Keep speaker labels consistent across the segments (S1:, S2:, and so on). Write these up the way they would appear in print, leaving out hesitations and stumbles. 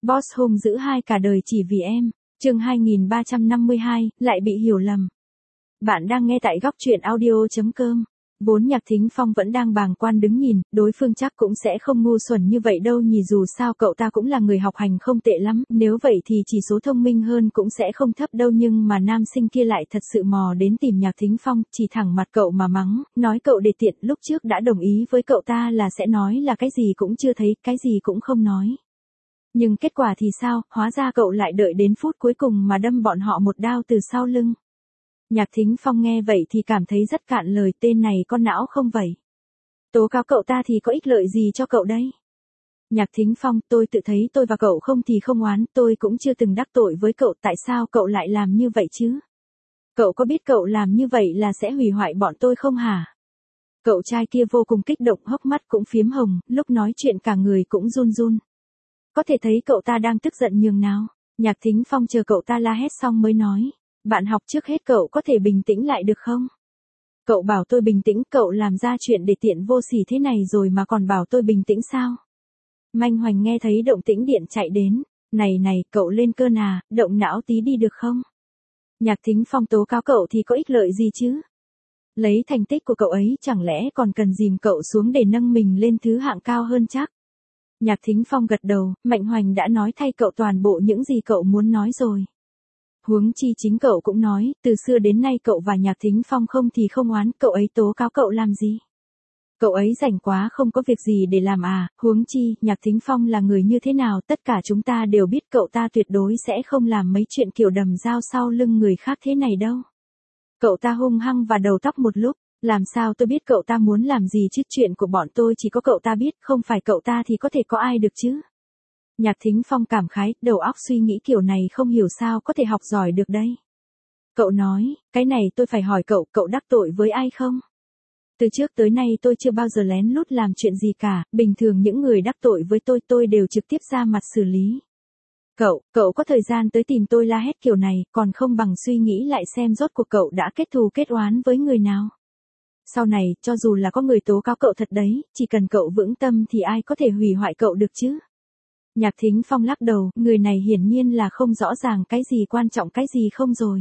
S1: Boss hung dữ hai cả đời chỉ vì em. Chương 2352, lại bị hiểu lầm. Bạn đang nghe tại góc truyện audio.com. Vốn Nhạc Thính Phong vẫn đang bàng quan đứng nhìn, đối phương chắc cũng sẽ không ngu xuẩn như vậy đâu nhỉ, dù sao cậu ta cũng là người học hành không tệ lắm, nếu vậy thì chỉ số thông minh hơn cũng sẽ không thấp đâu, nhưng mà nam sinh kia lại thật sự mò đến tìm Nhạc Thính Phong, chỉ thẳng mặt cậu mà mắng, nói cậu đề tiện, lúc trước đã đồng ý với cậu ta là sẽ nói là cái gì cũng chưa thấy, cái gì cũng không nói. Nhưng kết quả thì sao, hóa ra cậu lại đợi đến phút cuối cùng mà đâm bọn họ một đao từ sau lưng. Nhạc Thính Phong nghe vậy thì cảm thấy rất cạn lời, tên này con não không vậy? Tố cáo cậu ta thì có ích lợi gì cho cậu đấy? Nhạc Thính Phong, tôi tự thấy tôi và cậu không thì không oán, tôi cũng chưa từng đắc tội với cậu, tại sao cậu lại làm như vậy chứ? Cậu có biết cậu làm như vậy là sẽ hủy hoại bọn tôi không hả? Cậu trai kia vô cùng kích động, hốc mắt cũng phiếm hồng, lúc nói chuyện cả người cũng run run. Có thể thấy cậu ta đang tức giận nhường nào. Nhạc Thính Phong chờ cậu ta la hét xong mới nói. Bạn học trước hết cậu có thể bình tĩnh lại được không? Cậu bảo tôi bình tĩnh, cậu làm ra chuyện để tiện vô sỉ thế này rồi mà còn bảo tôi bình tĩnh sao? Manh Hoành nghe thấy động tĩnh điện chạy đến. Này, cậu lên cơn à, động não tí đi được không? Nhạc Thính Phong tố cáo cậu thì có ích lợi gì chứ? Lấy thành tích của cậu ấy chẳng lẽ còn cần dìm cậu xuống để nâng mình lên thứ hạng cao hơn chắc? Nhạc Thính Phong gật đầu, Mạnh Hoành đã nói thay cậu toàn bộ những gì cậu muốn nói rồi. Huống chi chính cậu cũng nói, từ xưa đến nay cậu và Nhạc Thính Phong không thì không oán, cậu ấy tố cáo cậu làm gì? Cậu ấy rảnh quá không có việc gì để làm à, huống chi, Nhạc Thính Phong là người như thế nào, tất cả chúng ta đều biết cậu ta tuyệt đối sẽ không làm mấy chuyện kiểu đầm dao sau lưng người khác thế này đâu. Cậu ta hung hăng và đầu tóc một lúc. Làm sao tôi biết cậu ta muốn làm gì chứ, chuyện của bọn tôi chỉ có cậu ta biết, không phải cậu ta thì có thể có ai được chứ. Nhạc Thính Phong cảm khái, đầu óc suy nghĩ kiểu này không hiểu sao có thể học giỏi được đây. Cậu nói, cái này tôi phải hỏi cậu, cậu đắc tội với ai không? Từ trước tới nay tôi chưa bao giờ lén lút làm chuyện gì cả, bình thường những người đắc tội với tôi đều trực tiếp ra mặt xử lý. Cậu có thời gian tới tìm tôi la hét kiểu này, còn không bằng suy nghĩ lại xem rốt cuộc cậu đã kết thù kết oán với người nào. Sau này, cho dù là có người tố cáo cậu thật đấy, chỉ cần cậu vững tâm thì ai có thể hủy hoại cậu được chứ? Nhạc Thính Phong lắc đầu, người này hiển nhiên là không rõ ràng cái gì quan trọng cái gì không rồi.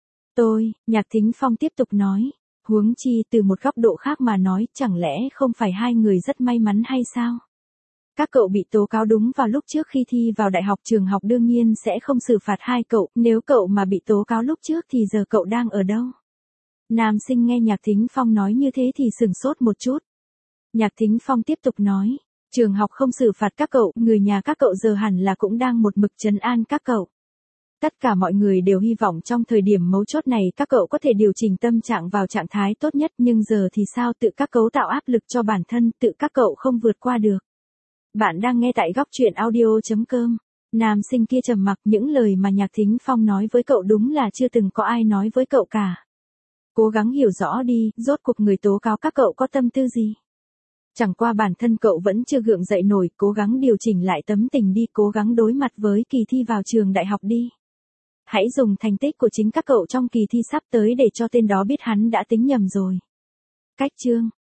S1: Nhạc Thính Phong tiếp tục nói, huống chi từ một góc độ khác mà nói, chẳng lẽ không phải hai người rất may mắn hay sao? Các cậu bị tố cáo đúng vào lúc trước khi thi vào đại học, trường học đương nhiên sẽ không xử phạt hai cậu, nếu cậu mà bị tố cáo lúc trước thì giờ cậu đang ở đâu? Nam sinh nghe Nhạc Thính Phong nói như thế thì sửng sốt một chút. Nhạc Thính Phong tiếp tục nói, trường học không xử phạt các cậu, người nhà các cậu giờ hẳn là cũng đang một mực trấn an các cậu. Tất cả mọi người đều hy vọng trong thời điểm mấu chốt này các cậu có thể điều chỉnh tâm trạng vào trạng thái tốt nhất, nhưng giờ thì sao, tự các cấu tạo áp lực cho bản thân, tự các cậu không vượt qua được. Bạn đang nghe tại góc truyện audio.com. Nam sinh kia trầm mặc, những lời mà Nhạc Thính Phong nói với cậu đúng là chưa từng có ai nói với cậu cả. Cố gắng hiểu rõ đi, rốt cuộc người tố cáo các cậu có tâm tư gì? Chẳng qua bản thân cậu vẫn chưa gượng dậy nổi, cố gắng điều chỉnh lại tấm tình đi, cố gắng đối mặt với kỳ thi vào trường đại học đi. Hãy dùng thành tích của chính các cậu trong kỳ thi sắp tới để cho tên đó biết hắn đã tính nhầm rồi. Cách chương